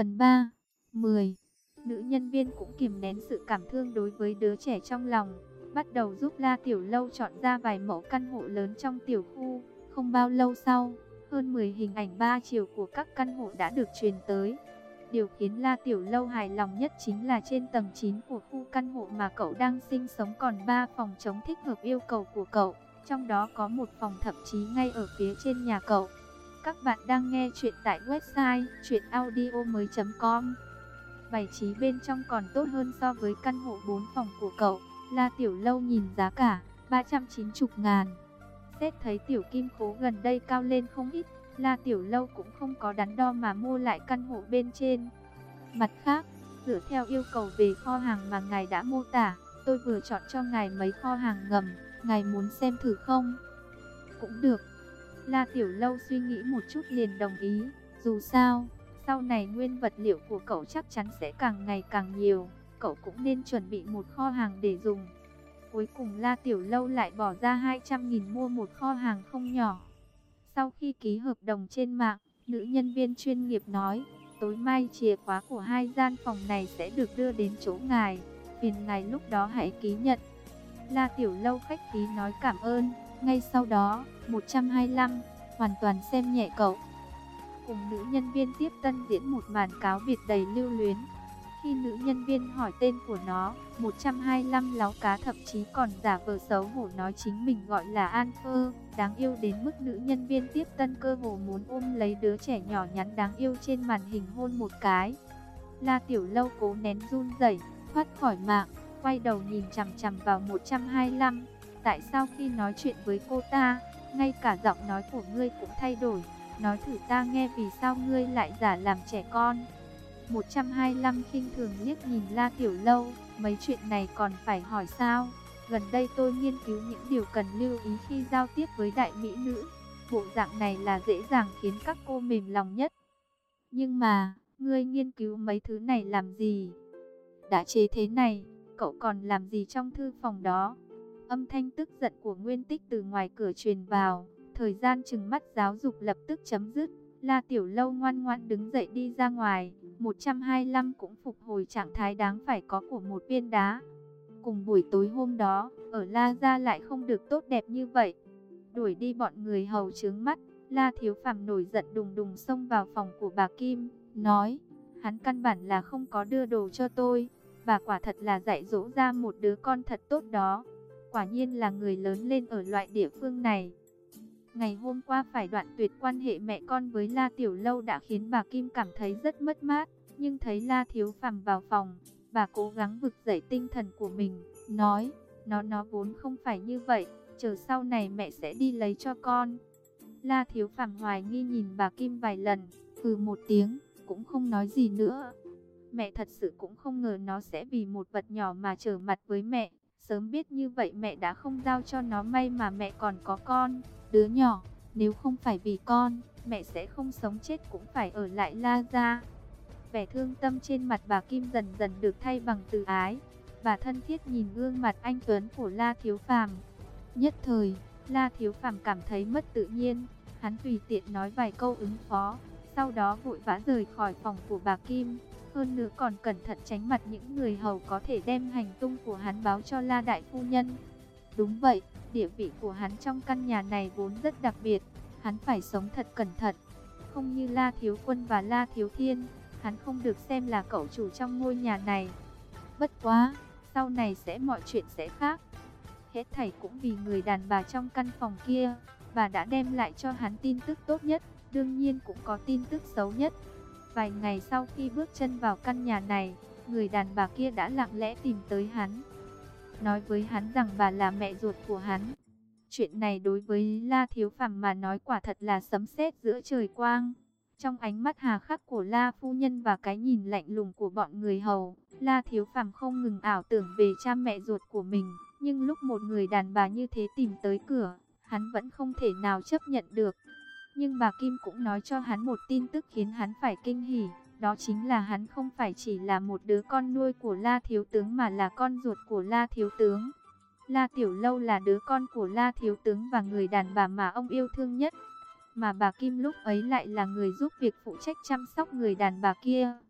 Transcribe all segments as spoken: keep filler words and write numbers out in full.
Phần ba. mười. Nữ nhân viên cũng kiềm nén sự cảm thương đối với đứa trẻ trong lòng, bắt đầu giúp La Tiểu Lâu chọn ra vài mẫu căn hộ lớn trong tiểu khu. Không bao lâu sau, hơn mười hình ảnh ba chiều của các căn hộ đã được truyền tới. Điều khiến La Tiểu Lâu hài lòng nhất chính là trên tầng chín của khu căn hộ mà cậu đang sinh sống còn ba phòng trống thích hợp yêu cầu của cậu. Trong đó có một phòng thậm chí ngay ở phía trên nhà cậu. Các bạn đang nghe chuyện tại website truyện audio mới chấm com. Bài trí bên trong còn tốt hơn so với căn hộ bốn phòng của cậu. La Tiểu Lâu nhìn giá cả, ba trăm chín mươi ngàn. Xét thấy Tiểu Kim Khố gần đây cao lên không ít, La Tiểu Lâu cũng không có đắn đo mà mua lại căn hộ bên trên. Mặt khác, dựa theo yêu cầu về kho hàng mà ngài đã mô tả, tôi vừa chọn cho ngài mấy kho hàng ngầm, ngài muốn xem thử không? Cũng được. La Tiểu Lâu suy nghĩ một chút liền đồng ý, dù sao, sau này nguyên vật liệu của cậu chắc chắn sẽ càng ngày càng nhiều, cậu cũng nên chuẩn bị một kho hàng để dùng. Cuối cùng La Tiểu Lâu lại bỏ ra hai trăm nghìn mua một kho hàng không nhỏ. Sau khi ký hợp đồng trên mạng, nữ nhân viên chuyên nghiệp nói, tối mai chìa khóa của hai gian phòng này sẽ được đưa đến chỗ ngài, phiền ngài lúc đó hãy ký nhận. La Tiểu Lâu khách khí nói cảm ơn, ngay sau đó, một trăm hai mươi lăm, hoàn toàn xem nhẹ cậu. Cùng nữ nhân viên tiếp tân diễn một màn cáo biệt đầy lưu luyến. Khi nữ nhân viên hỏi tên của nó, một trăm hai mươi lăm láo cá thậm chí còn giả vờ xấu hổ nói chính mình gọi là An Phơ, đáng yêu đến mức nữ nhân viên tiếp tân cơ hồ muốn ôm lấy đứa trẻ nhỏ nhắn đáng yêu trên màn hình hôn một cái. La Tiểu Lâu cố nén run rẩy, thoát khỏi mạng, quay đầu nhìn chằm chằm vào một trăm hai mươi lăm. Tại sao khi nói chuyện với cô ta, ngay cả giọng nói của ngươi cũng thay đổi? Nói thử ta nghe vì sao ngươi lại giả làm trẻ con. một trăm hai mươi lăm khinh thường liếc nhìn La Tiểu Lâu, mấy chuyện này còn phải hỏi sao? Gần đây tôi nghiên cứu những điều cần lưu ý khi giao tiếp với đại mỹ nữ. Bộ dạng này là dễ dàng khiến các cô mềm lòng nhất. Nhưng mà, ngươi nghiên cứu mấy thứ này làm gì? Đã chế thế này, cậu còn làm gì trong thư phòng đó? Âm thanh tức giận của Nguyên Tích từ ngoài cửa truyền vào, thời gian trừng mắt giáo dục lập tức chấm dứt. La Tiểu Lâu ngoan ngoãn đứng dậy đi ra ngoài, một trăm hai mươi lăm cũng phục hồi trạng thái đáng phải có của một viên đá. Cùng buổi tối hôm đó, ở La Gia lại không được tốt đẹp như vậy. Đuổi đi bọn người hầu chướng mắt, La Thiếu Phàm nổi giận đùng đùng xông vào phòng của bà Kim, nói, hắn căn bản là không có đưa đồ cho tôi, bà quả thật là dạy dỗ ra một đứa con thật tốt đó. Quả nhiên là người lớn lên ở loại địa phương này. Ngày hôm qua phải đoạn tuyệt quan hệ mẹ con với La Tiểu Lâu đã khiến bà Kim cảm thấy rất mất mát. Nhưng thấy La Thiếu Phàm vào phòng, bà cố gắng vực dậy tinh thần của mình, nói, nó nó vốn không phải như vậy, chờ sau này mẹ sẽ đi lấy cho con. La Thiếu Phàm hoài nghi nhìn bà Kim vài lần, ừ một tiếng, cũng không nói gì nữa. Mẹ thật sự cũng không ngờ nó sẽ vì một vật nhỏ mà trở mặt với mẹ. Sớm biết như vậy mẹ đã không giao cho nó, may mà mẹ còn có con, đứa nhỏ. Nếu không phải vì con, mẹ sẽ không sống chết cũng phải ở lại La Gia. Vẻ thương tâm trên mặt bà Kim dần dần được thay bằng từ ái. Bà thân thiết nhìn gương mặt anh tuấn của La Thiếu Phàm. Nhất thời, La Thiếu Phàm cảm thấy mất tự nhiên. Hắn tùy tiện nói vài câu ứng phó, sau đó vội vã rời khỏi phòng của bà Kim. Hơn nữa còn cẩn thận tránh mặt những người hầu có thể đem hành tung của hắn báo cho La Đại Phu Nhân. Đúng vậy, địa vị của hắn trong căn nhà này vốn rất đặc biệt. Hắn phải sống thật cẩn thận. Không như La Thiếu Quân và La Thiếu Thiên, hắn không được xem là cậu chủ trong ngôi nhà này. Bất quá, sau này sẽ mọi chuyện sẽ khác. Hết thảy cũng vì người đàn bà trong căn phòng kia. Bà đã đem lại cho hắn tin tức tốt nhất, đương nhiên cũng có tin tức xấu nhất. Vài ngày sau khi bước chân vào căn nhà này, người đàn bà kia đã lặng lẽ tìm tới hắn, nói với hắn rằng bà là mẹ ruột của hắn. Chuyện này đối với La Thiếu Phàm mà nói quả thật là sấm sét giữa trời quang. Trong ánh mắt hà khắc của La Phu Nhân và cái nhìn lạnh lùng của bọn người hầu, La Thiếu Phàm không ngừng ảo tưởng về cha mẹ ruột của mình. Nhưng lúc một người đàn bà như thế tìm tới cửa, hắn vẫn không thể nào chấp nhận được. Nhưng bà Kim cũng nói cho hắn một tin tức khiến hắn phải kinh hỉ. Đó chính là hắn không phải chỉ là một đứa con nuôi của La Thiếu Tướng mà là con ruột của La Thiếu Tướng. La Tiểu Lâu là đứa con của La Thiếu Tướng và người đàn bà mà ông yêu thương nhất. Mà bà Kim lúc ấy lại là người giúp việc phụ trách chăm sóc người đàn bà kia.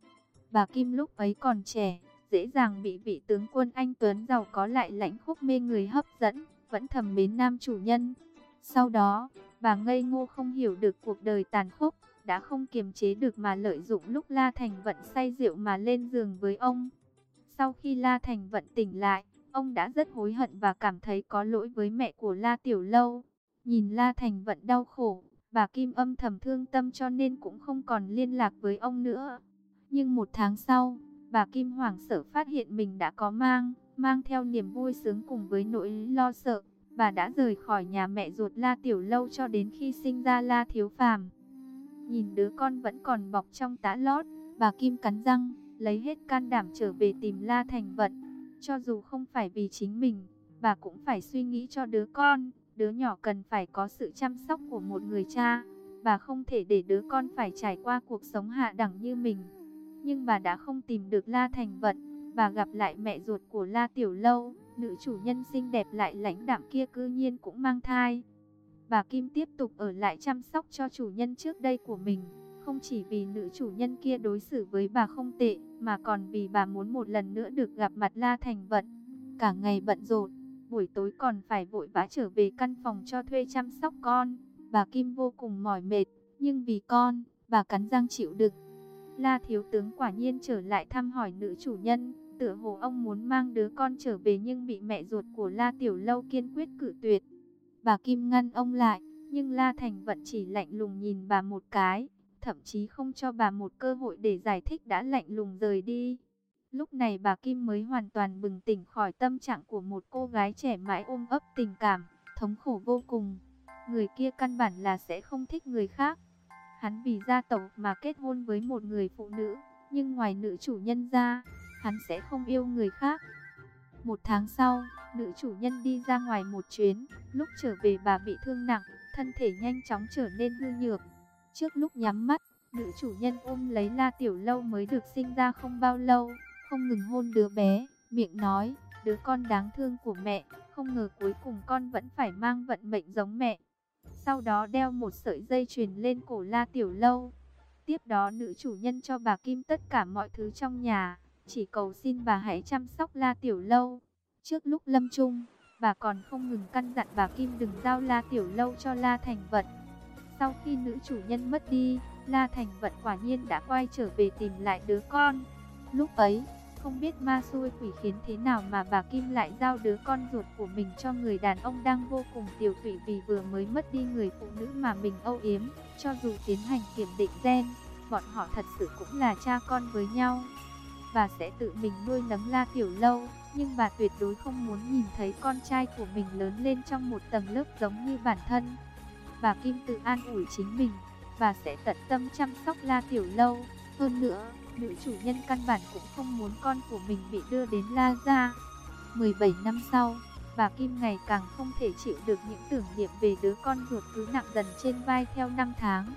Bà Kim lúc ấy còn trẻ, dễ dàng bị vị tướng quân anh tuấn giàu có lại lãnh khốc mê người hấp dẫn, vẫn thầm mến nam chủ nhân. Sau đó, bà ngây ngô không hiểu được cuộc đời tàn khốc, đã không kiềm chế được mà lợi dụng lúc La Thành Vận say rượu mà lên giường với ông. Sau khi La Thành Vận tỉnh lại, ông đã rất hối hận và cảm thấy có lỗi với mẹ của La Tiểu Lâu. Nhìn La Thành Vận đau khổ, bà Kim âm thầm thương tâm cho nên cũng không còn liên lạc với ông nữa. Nhưng một tháng sau, bà Kim hoảng sợ phát hiện mình đã có mang, mang theo niềm vui sướng cùng với nỗi lo sợ. Bà đã rời khỏi nhà mẹ ruột La Tiểu Lâu cho đến khi sinh ra La Thiếu Phàm. Nhìn đứa con vẫn còn bọc trong tã lót, bà Kim cắn răng, lấy hết can đảm trở về tìm La Thành Vận. Cho dù không phải vì chính mình, bà cũng phải suy nghĩ cho đứa con. Đứa nhỏ cần phải có sự chăm sóc của một người cha. Bà không thể để đứa con phải trải qua cuộc sống hạ đẳng như mình. Nhưng bà đã không tìm được La Thành Vận. Bà gặp lại mẹ ruột của La Tiểu Lâu. Nữ chủ nhân xinh đẹp lại lãnh đạm kia cư nhiên cũng mang thai. Bà Kim tiếp tục ở lại chăm sóc cho chủ nhân trước đây của mình. Không chỉ vì nữ chủ nhân kia đối xử với bà không tệ, mà còn vì bà muốn một lần nữa được gặp mặt La Thành Vận. Cả ngày bận rộn, buổi tối còn phải vội vã trở về căn phòng cho thuê chăm sóc con. Bà Kim vô cùng mỏi mệt, nhưng vì con, bà cắn răng chịu đựng. La thiếu tướng quả nhiên trở lại thăm hỏi nữ chủ nhân. Tựa hồ ông muốn mang đứa con trở về nhưng bị mẹ ruột của La Tiểu Lâu kiên quyết cự tuyệt. Bà Kim ngăn ông lại, nhưng La Thành Vận chỉ lạnh lùng nhìn bà một cái, thậm chí không cho bà một cơ hội để giải thích đã lạnh lùng rời đi. Lúc này bà Kim mới hoàn toàn bừng tỉnh khỏi tâm trạng của một cô gái trẻ mãi ôm ấp tình cảm, thống khổ vô cùng. Người kia căn bản là sẽ không thích người khác. Hắn vì gia tộc mà kết hôn với một người phụ nữ, nhưng ngoài nữ chủ nhân ra, hắn sẽ không yêu người khác. Một tháng sau, nữ chủ nhân đi ra ngoài một chuyến, lúc trở về bà bị thương nặng, thân thể nhanh chóng trở nên hư nhược. Trước lúc nhắm mắt, nữ chủ nhân ôm lấy La Tiểu Lâu mới được sinh ra không bao lâu, không ngừng hôn đứa bé, miệng nói, đứa con đáng thương của mẹ, không ngờ cuối cùng con vẫn phải mang vận mệnh giống mẹ. Sau đó đeo một sợi dây chuyền lên cổ La Tiểu Lâu. Tiếp đó nữ chủ nhân cho bà Kim tất cả mọi thứ trong nhà, chỉ cầu xin bà hãy chăm sóc La Tiểu Lâu. Trước lúc lâm chung, bà còn không ngừng căn dặn bà Kim đừng giao La Tiểu Lâu cho La Thành Vận. Sau khi nữ chủ nhân mất đi, La Thành Vận quả nhiên đã quay trở về tìm lại đứa con. Lúc ấy, không biết ma xui quỷ khiến thế nào mà bà Kim lại giao đứa con ruột của mình cho người đàn ông đang vô cùng tiều tụy vì vừa mới mất đi người phụ nữ mà mình âu yếm. Cho dù tiến hành kiểm định gen, bọn họ thật sự cũng là cha con với nhau. Bà sẽ tự mình nuôi nấng La Tiểu Lâu, nhưng bà tuyệt đối không muốn nhìn thấy con trai của mình lớn lên trong một tầng lớp giống như bản thân. Bà Kim tự an ủi chính mình, bà sẽ tận tâm chăm sóc La Tiểu Lâu. Hơn nữa, nữ chủ nhân căn bản cũng không muốn con của mình bị đưa đến La gia. mười bảy năm sau, bà Kim ngày càng không thể chịu được những tưởng niệm về đứa con ruột cứ nặng dần trên vai theo năm tháng.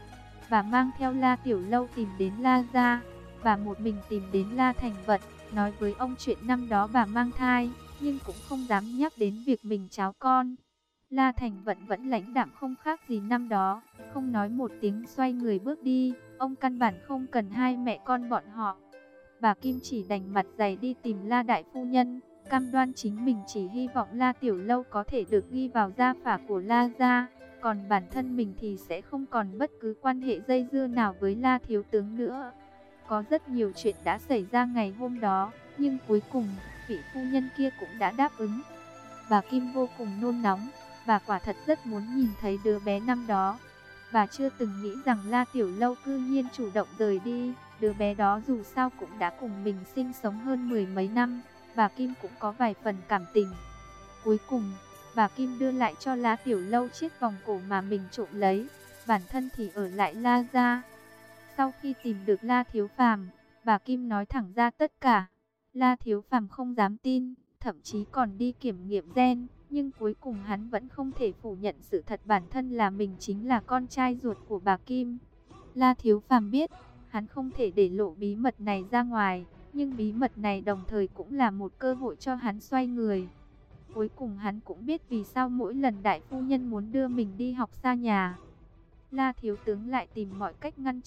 Bà mang theo La Tiểu Lâu tìm đến La gia. Bà một mình tìm đến La Thành Vận, nói với ông chuyện năm đó bà mang thai, nhưng cũng không dám nhắc đến việc mình cháo con. La Thành Vận vẫn lãnh đạm không khác gì năm đó, không nói một tiếng xoay người bước đi, ông căn bản không cần hai mẹ con bọn họ. Bà Kim chỉ đành mặt dày đi tìm La Đại Phu Nhân, cam đoan chính mình chỉ hy vọng La Tiểu Lâu có thể được ghi vào gia phả của La gia, còn bản thân mình thì sẽ không còn bất cứ quan hệ dây dưa nào với La Thiếu Tướng nữa. Có rất nhiều chuyện đã xảy ra ngày hôm đó, nhưng cuối cùng, vị phu nhân kia cũng đã đáp ứng. Bà Kim vô cùng nôn nóng, bà quả thật rất muốn nhìn thấy đứa bé năm đó. Bà chưa từng nghĩ rằng La Tiểu Lâu cư nhiên chủ động rời đi, đứa bé đó dù sao cũng đã cùng mình sinh sống hơn mười mấy năm, bà Kim cũng có vài phần cảm tình. Cuối cùng, bà Kim đưa lại cho La Tiểu Lâu chiếc vòng cổ mà mình trộm lấy, bản thân thì ở lại La gia. Sau khi tìm được La Thiếu Phàm, bà Kim nói thẳng ra tất cả. La Thiếu Phàm không dám tin, thậm chí còn đi kiểm nghiệm gen, nhưng cuối cùng hắn vẫn không thể phủ nhận sự thật bản thân là mình chính là con trai ruột của bà Kim. La Thiếu Phàm biết, hắn không thể để lộ bí mật này ra ngoài, nhưng bí mật này đồng thời cũng là một cơ hội cho hắn xoay người. Cuối cùng hắn cũng biết vì sao mỗi lần đại phu nhân muốn đưa mình đi học xa nhà, La Thiếu Tướng lại tìm mọi cách ngăn trở.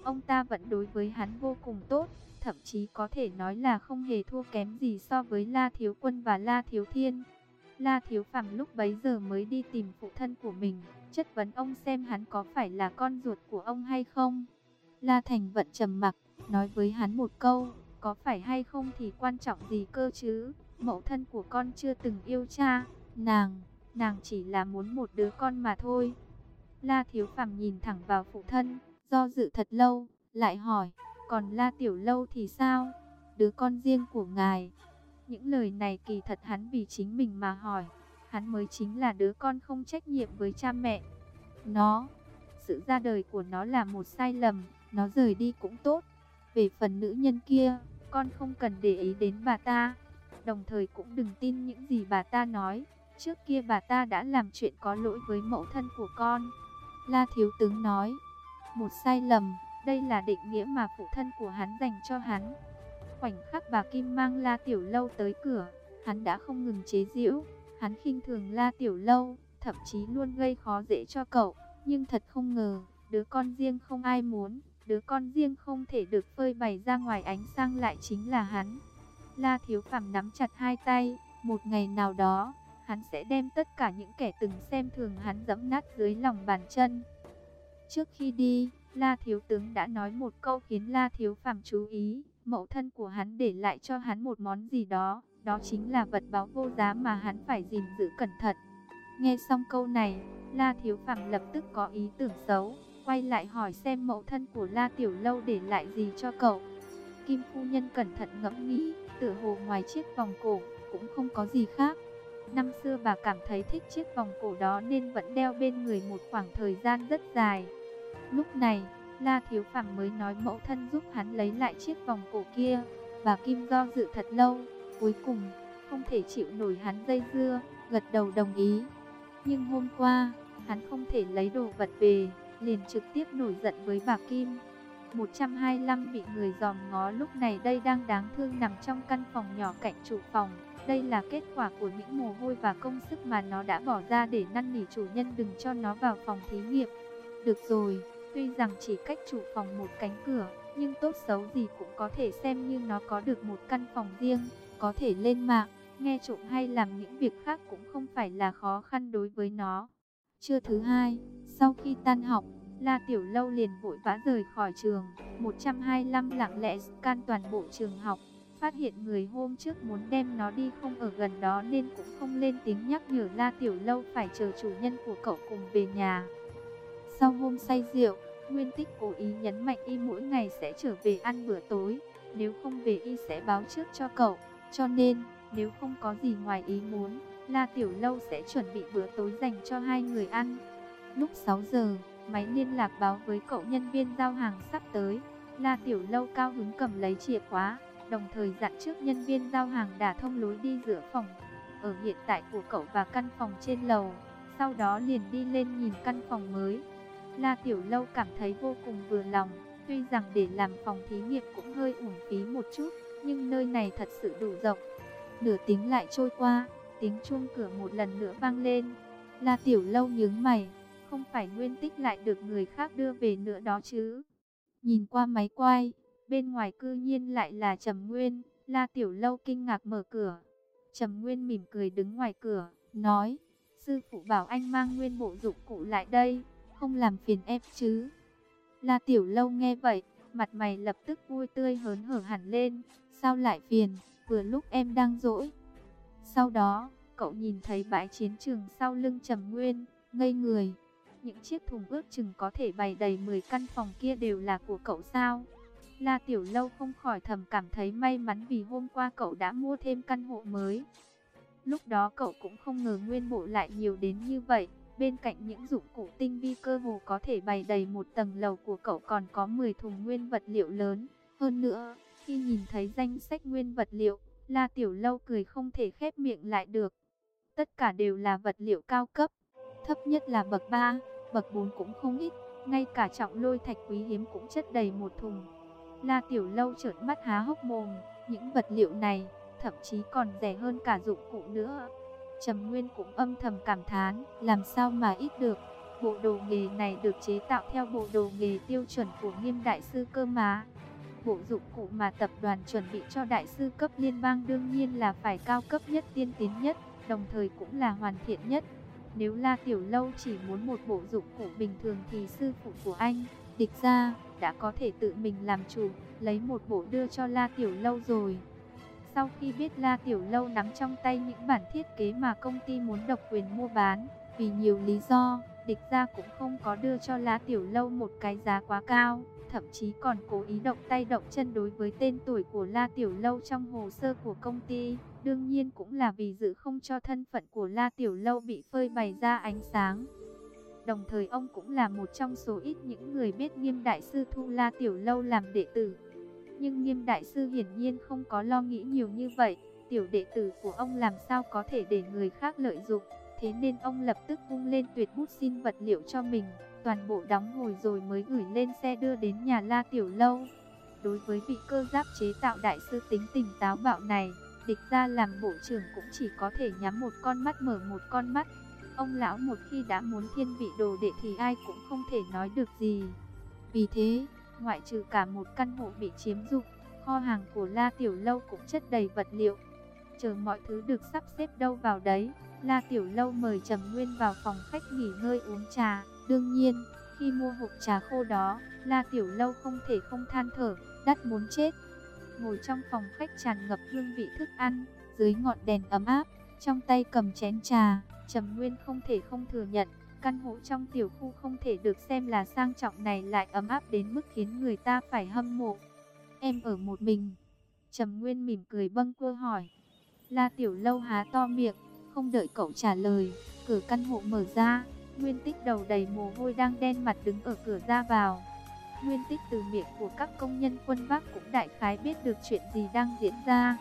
ông ta vẫn đối với hắn vô cùng tốt, thậm chí có thể nói là không hề thua kém gì so với La Thiếu Quân và La Thiếu Thiên. La Thiếu Phàm lúc bấy giờ mới đi tìm phụ thân của mình, chất vấn ông xem hắn có phải là con ruột của ông hay không. La Thành Vận trầm mặc, nói với hắn một câu, có phải hay không thì quan trọng gì cơ chứ, mẫu thân của con chưa từng yêu cha, nàng, nàng chỉ là muốn một đứa con mà thôi. La Thiếu Phàm nhìn thẳng vào phụ thân, do dự thật lâu, lại hỏi, còn La Tiểu Lâu thì sao, đứa con riêng của ngài? Những lời này kỳ thật hắn vì chính mình mà hỏi, hắn mới chính là đứa con không trách nhiệm với cha mẹ. Nó, sự ra đời của nó là một sai lầm, nó rời đi cũng tốt. Về phần nữ nhân kia, con không cần để ý đến bà ta, đồng thời cũng đừng tin những gì bà ta nói. Trước kia bà ta đã làm chuyện có lỗi với mẫu thân của con. La Thiếu Tướng nói, một sai lầm, đây là định nghĩa mà phụ thân của hắn dành cho hắn. Khoảnh khắc bà Kim mang La Tiểu Lâu tới cửa, hắn đã không ngừng chế giễu, hắn khinh thường La Tiểu Lâu, thậm chí luôn gây khó dễ cho cậu. Nhưng thật không ngờ, đứa con riêng không ai muốn, đứa con riêng không thể được phơi bày ra ngoài ánh sáng lại chính là hắn. La Thiếu Phàm nắm chặt hai tay, một ngày nào đó, hắn sẽ đem tất cả những kẻ từng xem thường hắn giẫm nát dưới lòng bàn chân. Trước khi đi, La Thiếu Tướng đã nói một câu khiến La Thiếu Phàm chú ý, mẫu thân của hắn để lại cho hắn một món gì đó, đó chính là vật báu vô giá mà hắn phải gìn giữ cẩn thận. Nghe xong câu này, La Thiếu Phàm lập tức có ý tưởng xấu, quay lại hỏi xem mẫu thân của La Tiểu Lâu để lại gì cho cậu. Kim phu nhân cẩn thận ngẫm nghĩ, tựa hồ ngoài chiếc vòng cổ, cũng không có gì khác. Năm xưa bà cảm thấy thích chiếc vòng cổ đó nên vẫn đeo bên người một khoảng thời gian rất dài. Lúc này, La Thiếu Phàm mới nói mẫu thân giúp hắn lấy lại chiếc vòng cổ kia. Bà Kim do dự thật lâu, cuối cùng, không thể chịu nổi hắn dây dưa, gật đầu đồng ý. Nhưng hôm qua, hắn không thể lấy đồ vật về, liền trực tiếp nổi giận với bà Kim. một trăm hai mươi lăm bị người dòm ngó lúc này đây đang đáng thương nằm trong căn phòng nhỏ cạnh trụ phòng. Đây là kết quả của những mồ hôi và công sức mà nó đã bỏ ra để năn nỉ chủ nhân đừng cho nó vào phòng thí nghiệm. Được rồi, tuy rằng chỉ cách trụ phòng một cánh cửa, nhưng tốt xấu gì cũng có thể xem như nó có được một căn phòng riêng, có thể lên mạng, nghe trộm hay làm những việc khác cũng không phải là khó khăn đối với nó. Trưa thứ hai, sau khi tan học, La Tiểu Lâu liền vội vã rời khỏi trường. một trăm hai mươi lăm lặng lẽ scan toàn bộ trường học, phát hiện người hôm trước muốn đem nó đi không ở gần đó nên cũng không lên tiếng nhắc nhở La Tiểu Lâu phải chờ chủ nhân của cậu cùng về nhà. Sau hôm say rượu, Nguyên Tích cố ý nhấn mạnh y mỗi ngày sẽ trở về ăn bữa tối, nếu không về y sẽ báo trước cho cậu, cho nên nếu không có gì ngoài ý muốn, La Tiểu Lâu sẽ chuẩn bị bữa tối dành cho hai người ăn. Lúc sáu giờ, máy liên lạc báo với cậu nhân viên giao hàng sắp tới. La Tiểu Lâu cao hứng cầm lấy chìa khóa, đồng thời dặn trước nhân viên giao hàng đả thông lối đi giữa phòng ở hiện tại của cậu và căn phòng trên lầu. Sau đó liền đi lên nhìn căn phòng mới. La Tiểu Lâu cảm thấy vô cùng vừa lòng. Tuy rằng để làm phòng thí nghiệm cũng hơi uổng phí một chút, nhưng nơi này thật sự đủ rộng. Nửa tiếng lại trôi qua, tiếng chuông cửa một lần nữa vang lên. La Tiểu Lâu nhướng mày, không phải Nguyên Tích lại được người khác đưa về nữa đó chứ? Nhìn qua máy quay, bên ngoài cư nhiên lại là Trầm Nguyên. La Tiểu Lâu kinh ngạc mở cửa. Trầm Nguyên mỉm cười đứng ngoài cửa, nói, sư phụ bảo anh mang nguyên bộ dụng cụ lại đây, không làm phiền em chứ? La Tiểu Lâu nghe vậy, mặt mày lập tức vui tươi hớn hở hẳn lên. Sao lại phiền, vừa lúc em đang rỗi. Sau đó, cậu nhìn thấy bãi chiến trường sau lưng Trầm Nguyên, ngây người. Những chiếc thùng ước chừng có thể bày đầy mười căn phòng kia đều là của cậu sao? La Tiểu Lâu không khỏi thầm cảm thấy may mắn vì hôm qua cậu đã mua thêm căn hộ mới. Lúc đó cậu cũng không ngờ nguyên bộ lại nhiều đến như vậy. Bên cạnh những dụng cụ tinh vi cơ hồ có thể bày đầy một tầng lầu của cậu còn có mười thùng nguyên vật liệu lớn. Hơn nữa, khi nhìn thấy danh sách nguyên vật liệu, La Tiểu Lâu cười không thể khép miệng lại được. Tất cả đều là vật liệu cao cấp, thấp nhất là bậc ba, bậc bốn cũng không ít, ngay cả trọng lôi thạch quý hiếm cũng chất đầy một thùng. La Tiểu Lâu trợn mắt há hốc mồm, những vật liệu này thậm chí còn rẻ hơn cả dụng cụ nữa. Trầm Nguyên cũng âm thầm cảm thán, làm sao mà ít được. Bộ đồ nghề này được chế tạo theo bộ đồ nghề tiêu chuẩn của Nghiêm đại sư cơ mà. Bộ dụng cụ mà tập đoàn chuẩn bị cho đại sư cấp liên bang đương nhiên là phải cao cấp nhất, tiên tiến nhất, đồng thời cũng là hoàn thiện nhất. Nếu La Tiểu Lâu chỉ muốn một bộ dụng cụ bình thường thì sư phụ của anh, Địch Gia, đã có thể tự mình làm chủ, lấy một bộ đưa cho La Tiểu Lâu rồi. Sau khi biết La Tiểu Lâu nắm trong tay những bản thiết kế mà công ty muốn độc quyền mua bán, vì nhiều lý do, Địch Gia cũng không có đưa cho La Tiểu Lâu một cái giá quá cao, thậm chí còn cố ý động tay động chân đối với tên tuổi của La Tiểu Lâu trong hồ sơ của công ty. Đương nhiên cũng là vì giữ không cho thân phận của La Tiểu Lâu bị phơi bày ra ánh sáng. Đồng thời ông cũng là một trong số ít những người biết Nghiêm đại sư thu La Tiểu Lâu làm đệ tử. Nhưng Nghiêm đại sư hiển nhiên không có lo nghĩ nhiều như vậy, tiểu đệ tử của ông làm sao có thể để người khác lợi dụng. Thế nên ông lập tức vung lên tuyệt bút xin vật liệu cho mình, toàn bộ đóng hồi rồi mới gửi lên xe đưa đến nhà La Tiểu Lâu. Đối với vị cơ giáp chế tạo đại sư tính tình táo bạo này, Địch Gia làm bộ trưởng cũng chỉ có thể nhắm một con mắt mở một con mắt. Ông lão một khi đã muốn thiên vị đồ đệ thì ai cũng không thể nói được gì. Vì thế, ngoại trừ cả một căn hộ bị chiếm dụng, kho hàng của La Tiểu Lâu cũng chất đầy vật liệu. Chờ mọi thứ được sắp xếp đâu vào đấy, La Tiểu Lâu mời Trầm Nguyên vào phòng khách nghỉ ngơi uống trà. Đương nhiên, khi mua hộp trà khô đó, La Tiểu Lâu không thể không than thở, đắt muốn chết. Ngồi trong phòng khách tràn ngập hương vị thức ăn, dưới ngọn đèn ấm áp, trong tay cầm chén trà, Trầm Nguyên không thể không thừa nhận, căn hộ trong tiểu khu không thể được xem là sang trọng này lại ấm áp đến mức khiến người ta phải hâm mộ. Em ở một mình? Trầm Nguyên mỉm cười bâng quơ hỏi. La Tiểu Lâu há to miệng, không đợi cậu trả lời, cửa căn hộ mở ra, Nguyên Tích đầu đầy mồ hôi đang đen mặt đứng ở cửa ra vào. Nguyên Tích từ miệng của các công nhân quân Bắc cũng đại khái biết được chuyện gì đang diễn ra.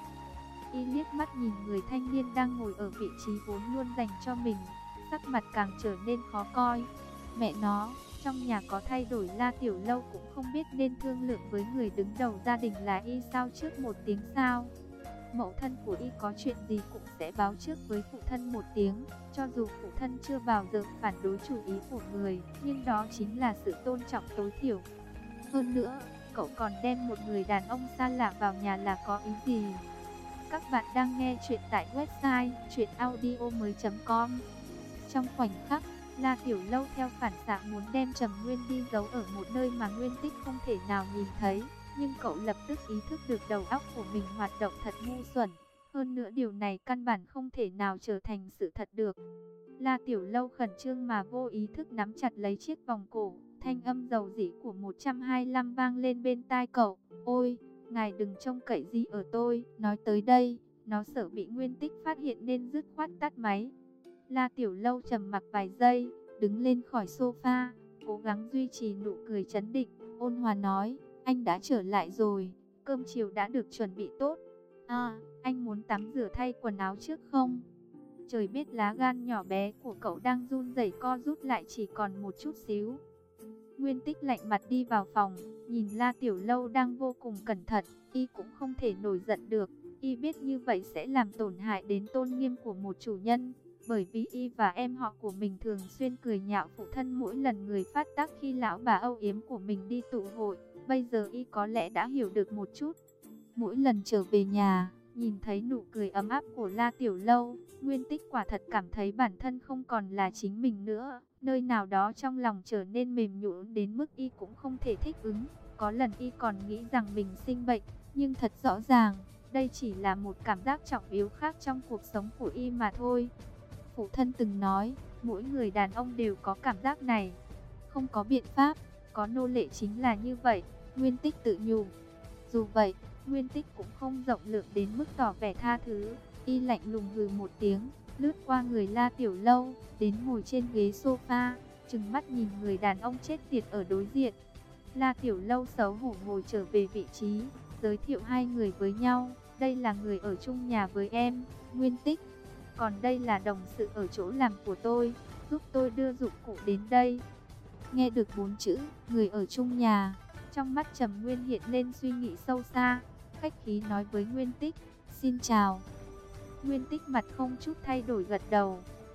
Y liếc mắt nhìn người thanh niên đang ngồi ở vị trí vốn luôn dành cho mình, sắc mặt càng trở nên khó coi. Mẹ nó, trong nhà có thay đổi La Tiểu Lâu cũng không biết nên thương lượng với người đứng đầu gia đình là Y sao trước một tiếng sao. Mẫu thân của Y có chuyện gì cũng sẽ báo trước với phụ thân một tiếng, cho dù phụ thân chưa bao giờ phản đối chủ ý của người, nhưng đó chính là sự tôn trọng tối thiểu. Hơn nữa, cậu còn đem một người đàn ông xa lạ vào nhà là có ý gì? Các bạn đang nghe chuyện tại website truyện audio mới chấm com. Trong khoảnh khắc, La Tiểu Lâu theo phản xạ muốn đem Trầm Nguyên đi giấu ở một nơi mà Nguyên Tích không thể nào nhìn thấy. Nhưng cậu lập tức ý thức được đầu óc của mình hoạt động thật ngu xuẩn. Hơn nữa điều này căn bản không thể nào trở thành sự thật được. La Tiểu Lâu khẩn trương mà vô ý thức nắm chặt lấy chiếc vòng cổ. Thanh âm dầu dĩ của một trăm hai mươi lăm vang lên bên tai cậu. Ôi, ngài đừng trông cậy gì ở tôi. Nói tới đây, nó sợ bị Nguyên Tích phát hiện nên dứt khoát tắt máy. La Tiểu Lâu trầm mặc vài giây, đứng lên khỏi sofa, cố gắng duy trì nụ cười trấn định, ôn hòa nói. Anh đã trở lại rồi, cơm chiều đã được chuẩn bị tốt. À, anh muốn tắm rửa thay quần áo trước không? Trời biết lá gan nhỏ bé của cậu đang run rẩy co rút lại chỉ còn một chút xíu. Nguyên Tích lạnh mặt đi vào phòng, nhìn La Tiểu Lâu đang vô cùng cẩn thận, y cũng không thể nổi giận được. Y biết như vậy sẽ làm tổn hại đến tôn nghiêm của một chủ nhân. Bởi vì y và em họ của mình thường xuyên cười nhạo phụ thân mỗi lần người phát tác khi lão bà âu yếm của mình đi tụ hội. Bây giờ y có lẽ đã hiểu được một chút. Mỗi lần trở về nhà, nhìn thấy nụ cười ấm áp của La Tiểu Lâu, Nguyên Tích quả thật cảm thấy bản thân không còn là chính mình nữa. Nơi nào đó trong lòng trở nên mềm nhũn đến mức y cũng không thể thích ứng. Có lần y còn nghĩ rằng mình sinh bệnh, nhưng thật rõ ràng, đây chỉ là một cảm giác trọng yếu khác trong cuộc sống của y mà thôi. Phụ thân từng nói, mỗi người đàn ông đều có cảm giác này. Không có biện pháp, có nô lệ chính là như vậy, Nguyên Tích tự nhủ. Dù vậy, Nguyên Tích cũng không rộng lượng đến mức tỏ vẻ tha thứ. Y lạnh lùng hừ một tiếng, lướt qua người La Tiểu Lâu, đến ngồi trên ghế sofa, trừng mắt nhìn người đàn ông chết tiệt ở đối diện. La Tiểu Lâu xấu hổ ngồi trở về vị trí, giới thiệu hai người với nhau. Đây là người ở chung nhà với em, Nguyên Tích. Còn đây là đồng sự ở chỗ làm của tôi, giúp tôi đưa dụng cụ đến đây. Nghe được bốn chữ, người ở chung nhà, trong mắt Trầm Nguyên hiện lên suy nghĩ sâu xa, khách khí nói với Nguyên Tích, xin chào. Nguyên Tích mặt không chút thay đổi gật đầu,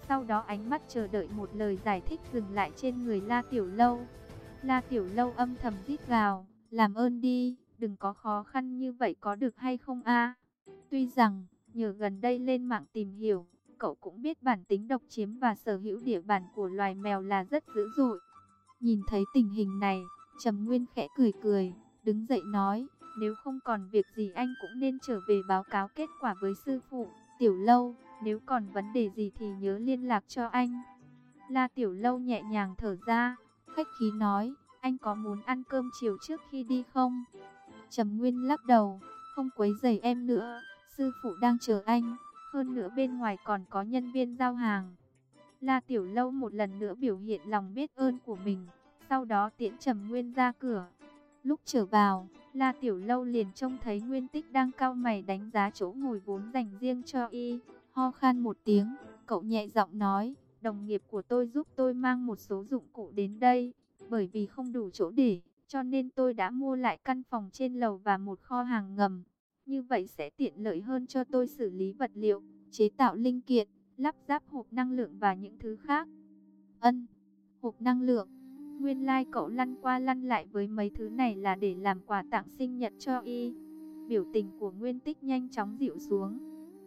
Sau đó ánh mắt chờ đợi một lời giải thích dừng lại trên người La Tiểu Lâu. La Tiểu Lâu âm thầm rít gào, làm ơn đi, đừng có khó khăn như vậy có được hay không a? Tuy rằng, nhờ gần đây lên mạng tìm hiểu, cậu cũng biết bản tính độc chiếm và sở hữu địa bàn của loài mèo là rất dữ dội. Nhìn thấy tình hình này, Trầm Nguyên khẽ cười cười, đứng dậy nói, nếu không còn việc gì anh cũng nên trở về báo cáo kết quả với sư phụ. Tiểu Lâu, nếu còn vấn đề gì thì nhớ liên lạc cho anh. La Tiểu Lâu nhẹ nhàng thở ra, khách khí nói, anh có muốn ăn cơm chiều trước khi đi không? Trầm Nguyên lắc đầu, không quấy rầy em nữa, sư phụ đang chờ anh, hơn nữa bên ngoài còn có nhân viên giao hàng. La Tiểu Lâu một lần nữa biểu hiện lòng biết ơn của mình, sau đó tiễn Trầm Nguyên ra cửa. Lúc trở vào, La Tiểu Lâu liền trông thấy Nguyên Tích đang cau mày đánh giá chỗ ngồi vốn dành riêng cho y, ho khan một tiếng, cậu nhẹ giọng nói, đồng nghiệp của tôi giúp tôi mang một số dụng cụ đến đây, bởi vì không đủ chỗ để, cho nên tôi đã mua lại căn phòng trên lầu và một kho hàng ngầm. Như vậy sẽ tiện lợi hơn cho tôi xử lý vật liệu, chế tạo linh kiện, lắp ráp hộp năng lượng và những thứ khác. Ân, hộp năng lượng. Nguyên lai like cậu lăn qua lăn lại với mấy thứ này là để làm quà tặng sinh nhật cho y. Biểu tình của Nguyên Tích nhanh chóng dịu xuống.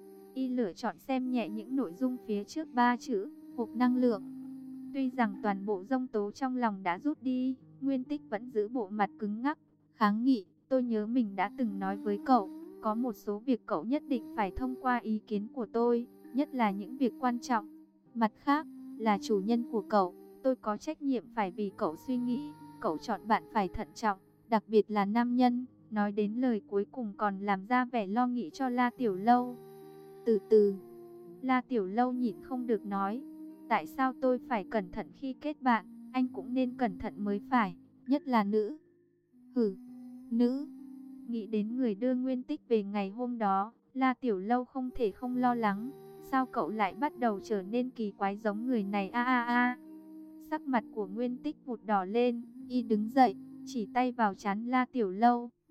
Y lựa chọn xem nhẹ những nội dung phía trước ba chữ, hộp năng lượng. Tuy rằng toàn bộ giông tố trong lòng đã rút đi, Nguyên Tích vẫn giữ bộ mặt cứng ngắc, kháng nghị, tôi nhớ mình đã từng nói với cậu, có một số việc cậu nhất định phải thông qua ý kiến của tôi, nhất là những việc quan trọng. Mặt khác, là chủ nhân của cậu, tôi có trách nhiệm phải vì cậu suy nghĩ, cậu chọn bạn phải thận trọng, đặc biệt là nam nhân. Nói đến lời cuối cùng còn làm ra vẻ lo nghĩ cho La Tiểu Lâu. Từ từ, La Tiểu Lâu nhịn không được nói, tại sao tôi phải cẩn thận khi kết bạn, anh cũng nên cẩn thận mới phải, nhất là nữ. Hử, nữ. Nghĩ đến người đưa Nguyên Tích về ngày hôm đó, La Tiểu Lâu không thể không lo lắng, sao cậu lại bắt đầu trở nên kỳ quái giống người này a a a. Sắc mặt của Nguyên Tích vụt đỏ lên, y đứng dậy, chỉ tay vào trán La Tiểu Lâu,